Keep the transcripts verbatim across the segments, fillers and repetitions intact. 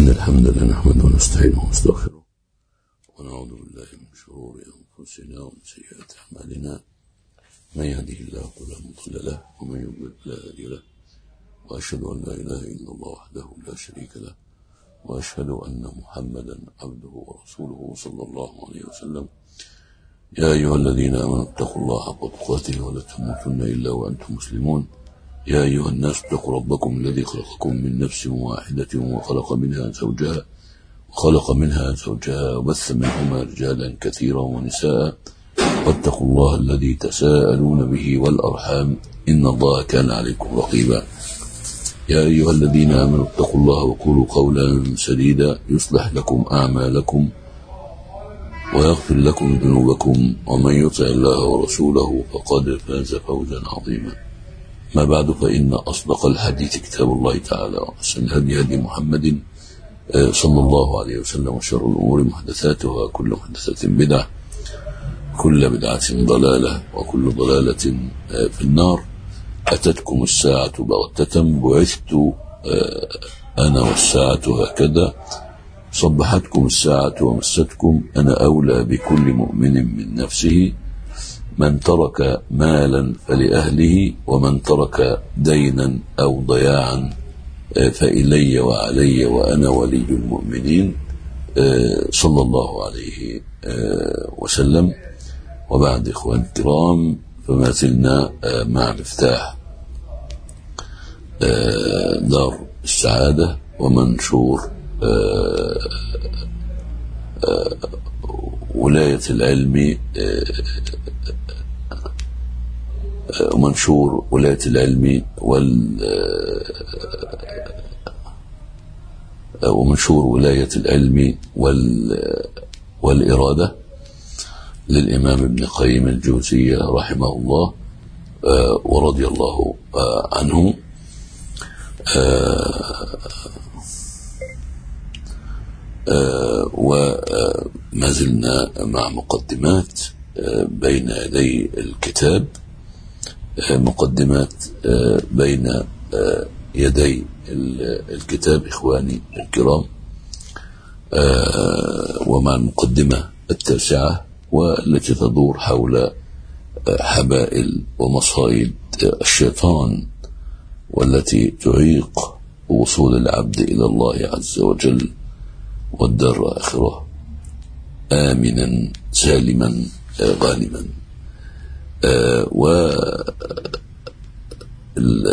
إن الحمد لله نحمده ونستعينه ونستغفره ونعوذ بالله من شرور أنفسنا ومن سيئات أعمالنا. من يهده الله فلا مضل له ومن يضلل فلا هادي له، وأشهد أن لا إله إلا الله وحده لا شريك له، وأشهد أن محمدا عبده ورسوله صلى الله عليه وسلم. يا أيها الذين آمنوا اتقوا الله حق تقاته ولا تموتن إلا وأنتم مسلمون. يا أيها الناس اتقوا ربكم الذي خلقكم من نفس واحدة وخلق منها زوجها وخلق منها زوجها وبث منهما رجالا كثيرا ونساء، واتقوا الله الذي تساءلون به والأرحام إن الله كان عليكم رقيبا. يا أيها الذين آمنوا اتقوا الله وقولوا قولا سديدا يصلح لكم أعمالكم ويغفر لكم ذنوبكم، ومن يطع الله ورسوله فقد فاز فوزا عظيما. ما بعد، فإن أصدق الحديث كتاب الله تعالى، وأحسن الهدي هدي محمد صلى الله عليه وسلم، وشر الأمور محدثاتها، كل محدثة بدعة، كل بدعة ضلالة، وكل ضلالة في النار. أتتكم الساعة بغتة، بعثت أنا والساعة هكذا، صبحتكم الساعة ومستكم، أنا أولى بكل مؤمن من نفسه، من ترك مالا فلأهله، ومن ترك دينا أو ضياعا فإلي وعلي وأنا ولي المؤمنين، صلى الله عليه وسلم. وبعد، إخوان الكرام، فما زلنا مع مفتاح دار السعادة ومنشور ولاية العلم ومنشور ولاية العلم وال ومنشور ولاية العلم وال والإرادة للإمام ابن قيم الجوزية رحمه الله ورضي الله عنه. وما زلنا مع مقدمات بين يدي الكتاب، مقدمات بين يدي الكتاب إخواني الكرام، ومع المقدمة التاسعة، والتي تدور حول حبائل ومصائد الشيطان، والتي تعيق وصول العبد إلى الله عز وجل والدار الآخرة آمنا سالما غانما. آه و ال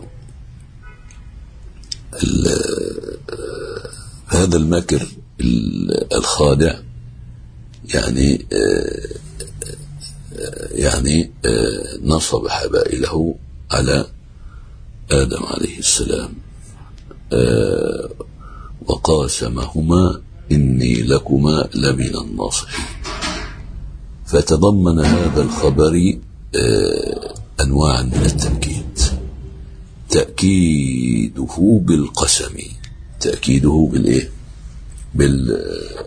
ال هذا الماكر الخادع يعني آه يعني آه نصب حبائله على آدم عليه السلام، آه وقاسمهما إني لكما لمن الناصحين. فتضمن هذا الخبر آه أنواعا من التأكيد، تأكيده بالقسم، تأكيده بالإيه؟ بال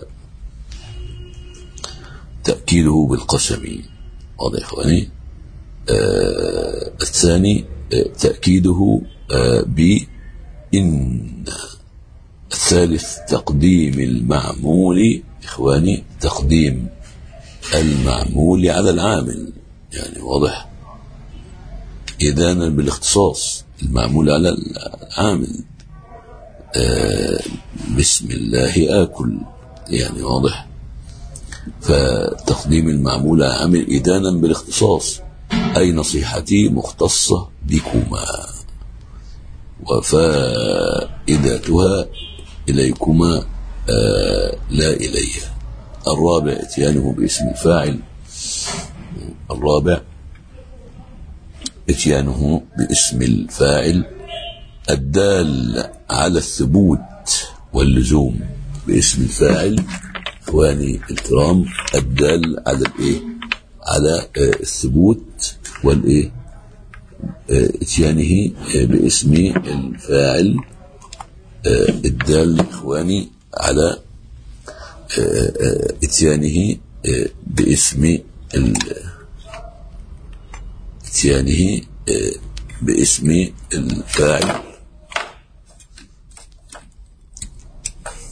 تأكيده بالقسم، واضح يا إخواني؟ آه الثاني آه تأكيده آه بإن. الثالث تقديم المعمول، إخواني، تقديم المعمول على العامل، يعني واضح، إذانا بالاختصاص، المعمول على العامل. آه بسم الله آكل، يعني واضح، فتقديم المعمول على العامل إذانا بالاختصاص، أي نصيحتي مختصة بكما وفائدتها إليكما آه لا إلي. الرابع اتيانه باسم الفاعل، الرابع اتيانه باسم الفاعل الدال على الثبوت واللزوم، باسم الفاعل إخواني الكرام الدال على الإيه؟ على آه الثبوت والإيه؟ آه اتيانه آه باسم الفاعل آه الدال إخواني على اتيانه باسم اتيانه باسم الفاعل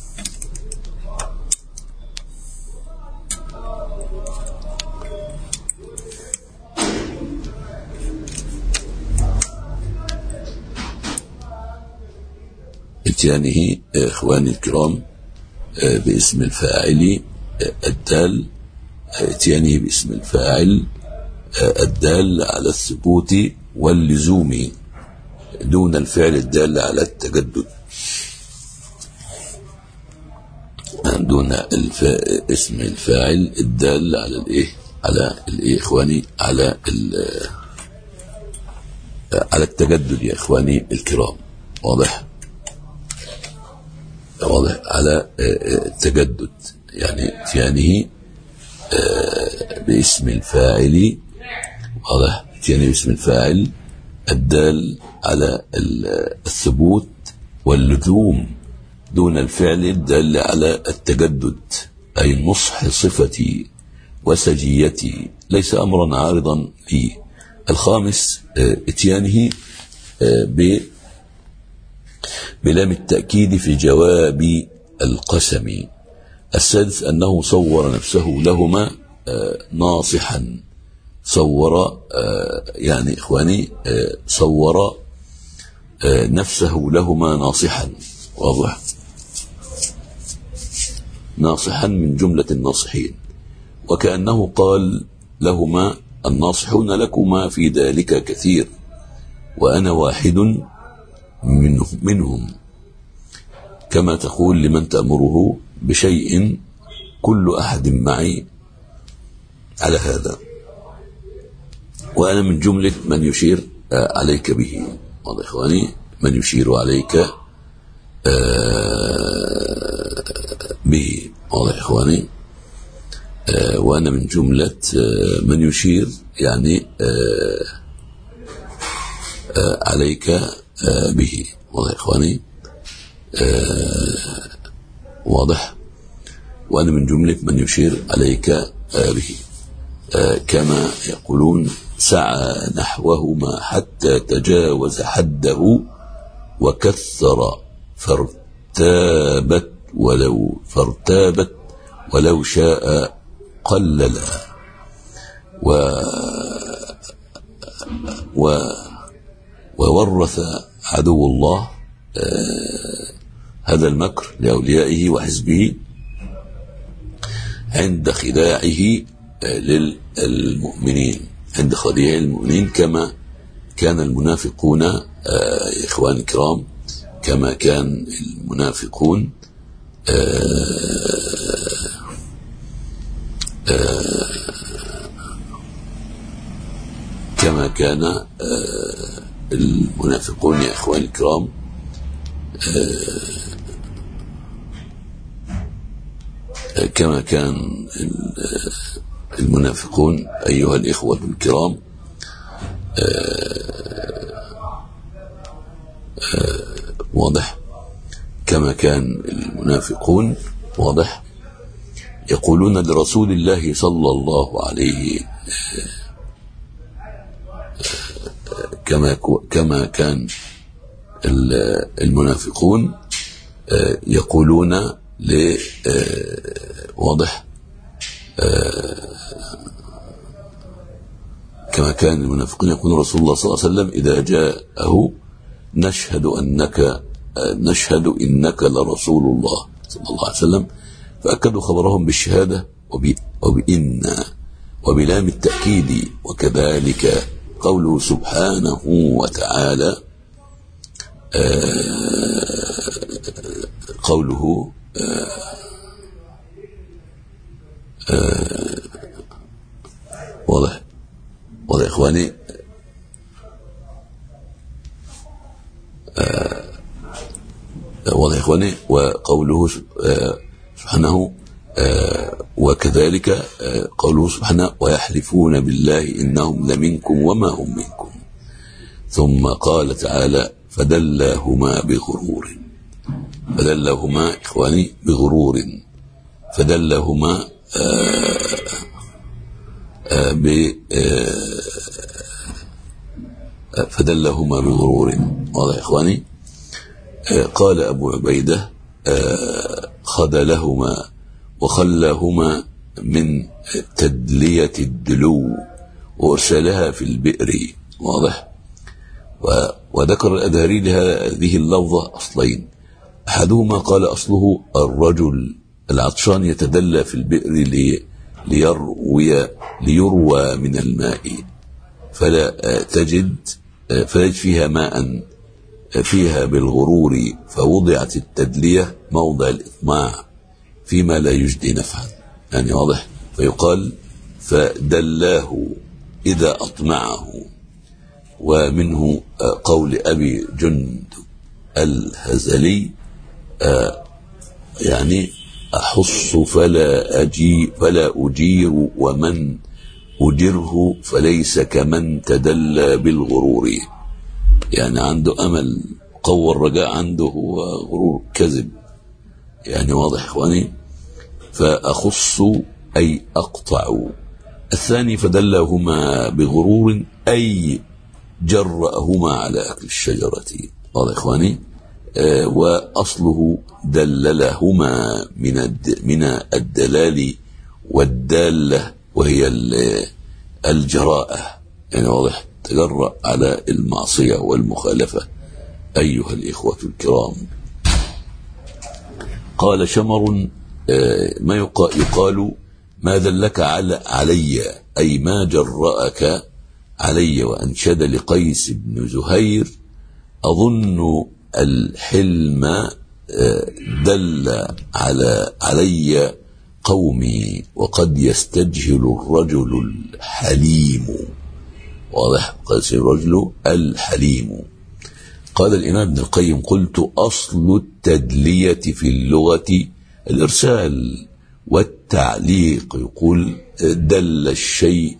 اتيانه إخواني الكرام باسم الفاعل الدال اتيانه باسم الفاعل الدال على الثبوت واللزوم دون الفعل الدال على التجدد، دون الف... اسم الفاعل الدال على الايه على الايه اخواني على ال... على التجدد يا اخواني الكرام. واضح واضح على التجدد، يعني اتيانه باسم الفاعل. واضح اتيانه باسم الفاعل الدال على الثبوت واللزوم دون الفعل الدال على التجدد، أي نصح صفتي وسجيتي ليس أمرا عارضا لي. الخامس اتيانه بلام التأكيد في جواب القسم. السادس أنه صور نفسه لهما ناصحا، صور يعني إخواني صور نفسه لهما ناصحا. واضح ناصحا من جملة الناصحين، وكأنه قال لهما الناصحون لكما في ذلك كثير وأنا واحد منهم, منهم كما تقول لمن تأمره بشيء كل أحد معي على هذا وأنا من جملة من يشير عليك به. واضح إخواني من يشير عليك به. واضح إخواني وأنا من جملة من يشير يعني عليك به. واضح إخواني واضح وأنا من جملة من يشير عليك به، كما يقولون سعى نحوهما حتى تجاوز حده وكثر فارتابت ولو فارتابت ولو شاء قللا و و وورث عدو الله هذا المكر لأوليائه وحزبه عند خداعه للمؤمنين، عند خديع المؤمنين، كما كان المنافقون يا إخواني الكرام، كما كان المنافقون كما كان المنافقون يا إخواني الكرام كما كان المنافقون أيها الإخوة الكرام واضح كما كان المنافقون واضح يقولون لرسول الله صلى الله عليه كما كما كان المنافقون يقولون ل واضح كما كان المنافقون يقولون رسول الله صلى الله عليه وسلم إذا جاءه نشهد أنك نشهد إنك لرسول الله صلى الله عليه وسلم، فأكدوا خبرهم بالشهادة وبإن وبلام التأكيد. وكذلك قوله سبحانه وتعالى قوله واضح واضح إخواني واضح إخواني وقوله سبحانه وكذلك قوله سبحانه ويحلفون بالله إنهم لمنكم وما هم منكم، ثم قال تعالى فدلاهما بغرور فدلاهما إخواني بغرور فدلاهما ب فدلهما بغرور. واضح إخواني. قال أبو عبيدة خذلهما وخلاهما من تدلية الدلو وأرسلها في البئر. واضح. وذكر الأدهري لهذه اللفظة أصلين، أحدهما قال أصله الرجل العطشان يتدلى في البئر ليروي ليروى من الماء فلا تجد فلا يجد فيها ماء فيها بالغرور، فوضعت التدلية موضع الإطماع فيما لا يجدي نفعا. يعني واضح، فيقال فدلاه إذا أطمعه. ومنه قول أبي جند الهزلي يعني أحص فلا أجي فلا أجير، ومن أجره فليس كمن تدلى بالغرور. يعني عنده أمل قوى الرجاء، عنده هو غرور كذب. يعني واضح إخواني. فأخص أي أقطع. الثاني فدلهما بغرور أي جرأهما على أكل الشجرة. واضح إخواني. آه وأصله دللهما من من الدلال والدالة، وهي الجراءة. يعني واضح، تجرأ على المعصية والمخالفة. أيها الإخوة الكرام، قال شمر آه ما يقال ما دلك على علي أي ما جرأك علي. وأنشد لقيس بن زهير أظن الحلم دل على علي قومي، وقد يستجهل الرجل الحليم. واضح، قيس الرجل الحليم. قال الإمام ابن القيم قلت أصل التدلية في اللغة الإرسال والتعليق. يقول دل الشيء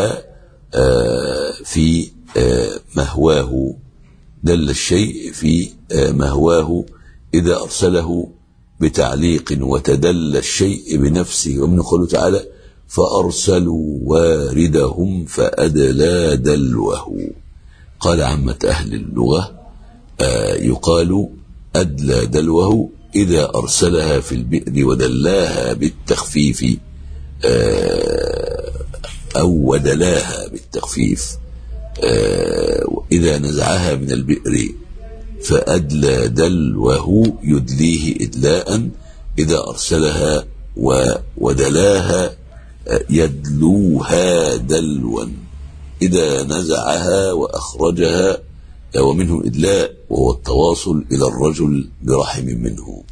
في مهواه، دل الشيء في مهواه إذا أرسله بتعليق، وتدل الشيء بنفسه. ومن قوله تعالى فأرسلوا واردهم فأدلى دلوه. قال عامة أهل اللغة يقال أدلى دلوه إذا أرسلها في البئر ودلاها بالتخفيف، أو ودلاها بالتخفيف. إذا نزعها من البئر فأدلى دلوه يدليه إدلاء، إذا أرسلها ودلاها يدلوها دلوا، إذا نزعها وأخرجها. ومنه إدلاء وهو التواصل إلى الرجل برحم منه.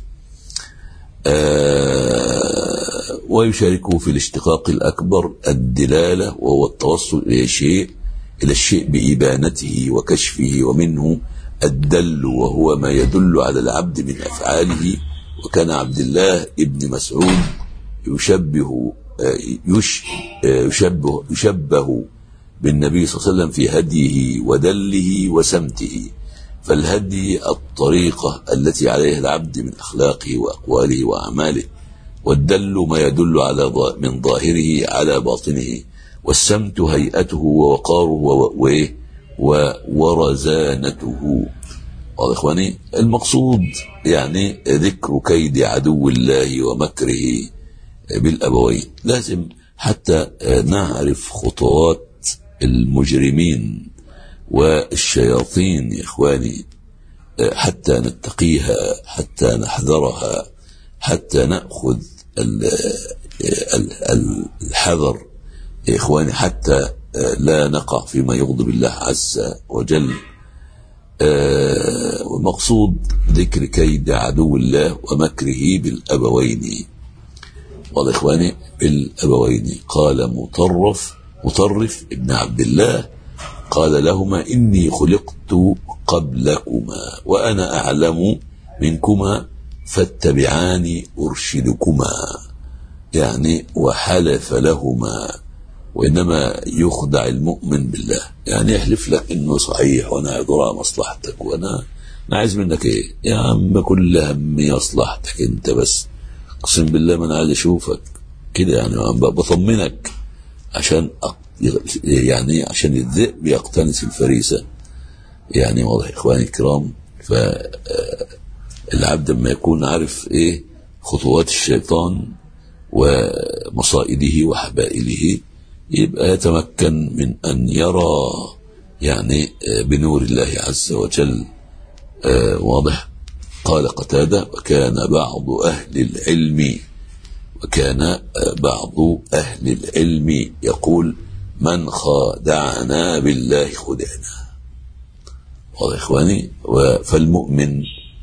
آه ويشاركه في الاشتقاق الأكبر الدلالة، وهو التوصل إلى الشيء إلى الشيء بإبانته وكشفه. ومنه الدل وهو ما يدل على العبد من أفعاله. وكان عبد الله ابن مسعود يشبه يش يشبه يشبه بالنبي صلى الله عليه وسلم في هديه ودله وسمته. فالهدي الطريقة التي عليها العبد من أخلاقه وأقواله وأعماله، والدل ما يدل على من ظاهره على باطنه، والسمت هيئته ووقاره ورزانته. واضح إخواني. المقصود يعني ذكر كيد عدو الله ومكره بالأبوين. لازم حتى نعرف خطوات المجرمين والشياطين يا إخواني، حتى نتقيها، حتى نحذرها، حتى نأخذ الحذر يا إخواني، حتى لا نقع فيما يغضب الله عز وجل. ومقصود ذكر كيد عدو الله ومكره بالأبوين. قال إخواني بالأبوين. قال مطرف مطرف ابن عبد الله قال لهما إني خلقت قبلكما وأنا أعلم منكما فاتبعاني أرشدكما. يعني وحلف لهما. وإنما يخدع المؤمن بالله، يعني يحلف لك إنه صحيح وأنا أدرى مصلحتك، وأنا أنا عايز منك إيه يا عم؟ كل همي مصلحتك أنت بس، اقسم بالله ما أنا عايز أشوفك كده. يعني بطمنك عشان يعني عشان الذئب يقتنس الفريسة. يعني واضح إخواني الكرام. فالعبد لما يكون عارف إيه خطوات الشيطان ومصائده وحبائله، يبقى يتمكن من أن يرى يعني بنور الله عز وجل. واضح. قال قتادة: وكان بعض أهل العلم وكان بعض أهل العلم يقول: من خادعنا بالله خدعنا. واضح يا إخواني؟ فالمؤمن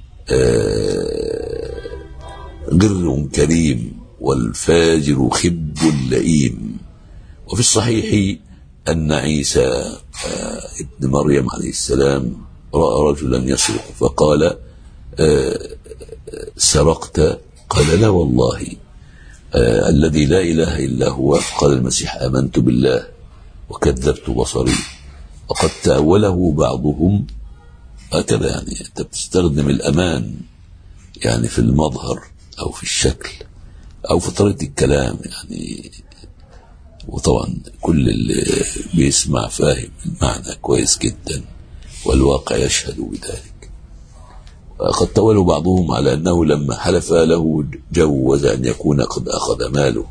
غر كريم والفاجر خب لئيم. وفي الصحيح أن عيسى ابن مريم عليه السلام رأى رجلا يسرق فقال: سرقت؟ قال: لا والله الذي لا إله إلا هو. قال المسيح: آمنت بالله وكذبت بصري. وقد تأوله بعضهم هكذا، يعني أنت بتستخدم الأمان يعني في المظهر أو في الشكل أو في طريقة الكلام يعني، وطبعا كل اللي بيسمع فاهم المعنى كويس جدا والواقع يشهد بذلك. قد تولوا بعضهم على أنه لما حلف له جوز أن يكون قد أخذ ماله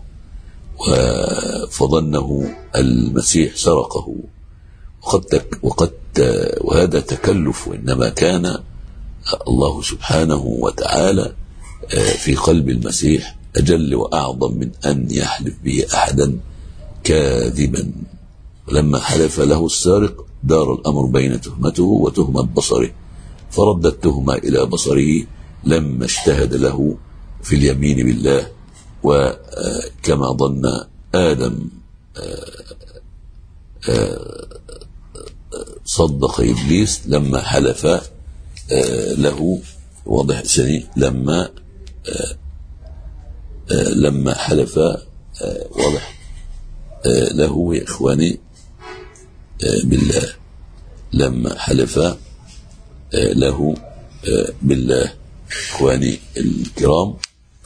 فظنه المسيح سرقه، وقد وقد وهذا تكلف، وإنما كان الله سبحانه وتعالى في قلب المسيح أجل وأعظم من أن يحلف به أحدا كاذبا. ولما حلف له السارق دار الأمر بين تهمته وتهمة بصره، فرد التهمة إلى بصره لما اجتهد له في اليمين بالله. وكما ظن آدم صدق إبليس لما حلف له، واضح سني لما لما حلف واضح له يا إخواني بالله، لما حلف له بالله إخواني الكرام،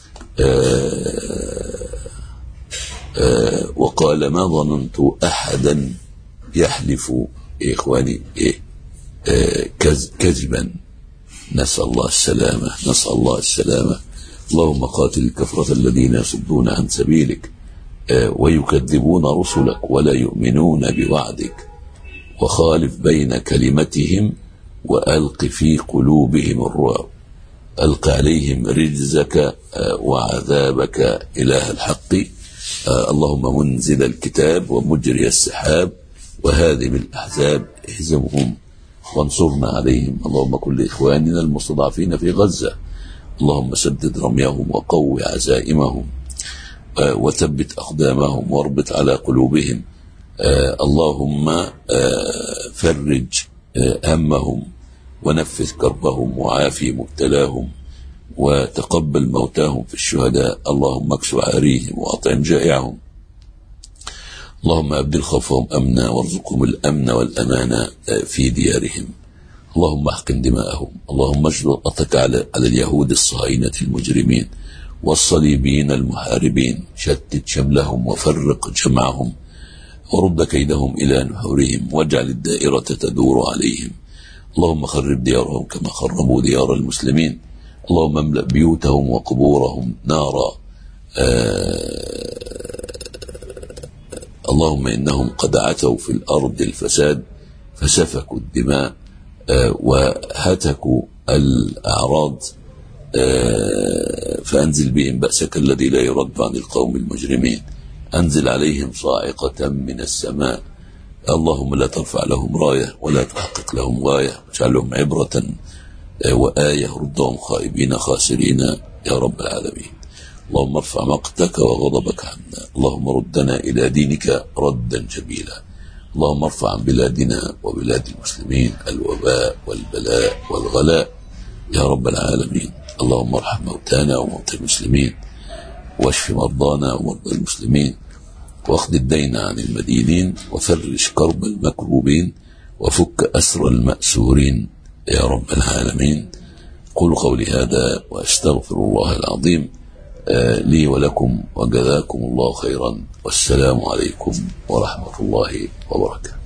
وقال: ما ظننت أحدا يحلف يا إخواني كذبا. نسأل الله السلامة، نسأل الله السلامة. اللهم قاتل الكفرة الذين يصدون عن سبيلك ويكذبون رسلك ولا يؤمنون بوعدك، وخالف بين كلمتهم وألق في قلوبهم الرعب، ألق عليهم رجزك وعذابك إله الحق. اللهم منزل الكتاب ومجري السحاب وهادم الأحزاب اهزمهم وانصرنا عليهم. اللهم كن لإخواننا المستضعفين في غزة، اللهم سدد رميهم وقوي عزائمهم وثبت أقدامهم واربط على قلوبهم. اللهم فرج همهم ونفذ كربهم وعافي مبتلاهم وتقبل موتاهم في الشهداء. اللهم اكسو عاريهم وأطعم جائعهم. اللهم أبدل خوفهم أمنا وارزقهم الأمن والأمان في ديارهم. اللهم احقن دماءهم. اللهم اجلل قطك على اليهود الصهاينة المجرمين والصليبيين المحاربين، شتت شملهم وفرق جمعهم ورد كيدهم إلى نحورهم، واجعل الدائرة تدور عليهم. اللهم خرب ديارهم كما خربوا ديار المسلمين. اللهم املأ بيوتهم وقبورهم نارا. اللهم إنهم قد عتوا في الأرض الفساد فسفكوا الدماء وهتكوا الأعراض، فأنزل بهم بأسك الذي لا يرد عن القوم المجرمين. أنزل عليهم صاعقة من السماء. اللهم لا ترفع لهم راية ولا تحقق لهم غاية، واجعلهم عبرة وآية، ردهم خائبين خاسرين يا رب العالمين. اللهم ارفع مقتك وغضبك عنا. اللهم ردنا إلى دينك ردا جميلا. اللهم ارفع عن بلادنا وبلاد المسلمين الوباء والبلاء والغلاء يا رب العالمين. اللهم ارحم موتانا وموتى المسلمين، واشف مرضانا ومرضى المسلمين، واخذ الدين عن المدينين، وفرج كرب المكروبين، وفك أسر المأسورين يا رب العالمين. قولوا قولي هذا وأستغفر الله العظيم لي ولكم، وجزاكم الله خيرا، والسلام عليكم ورحمة الله وبركاته.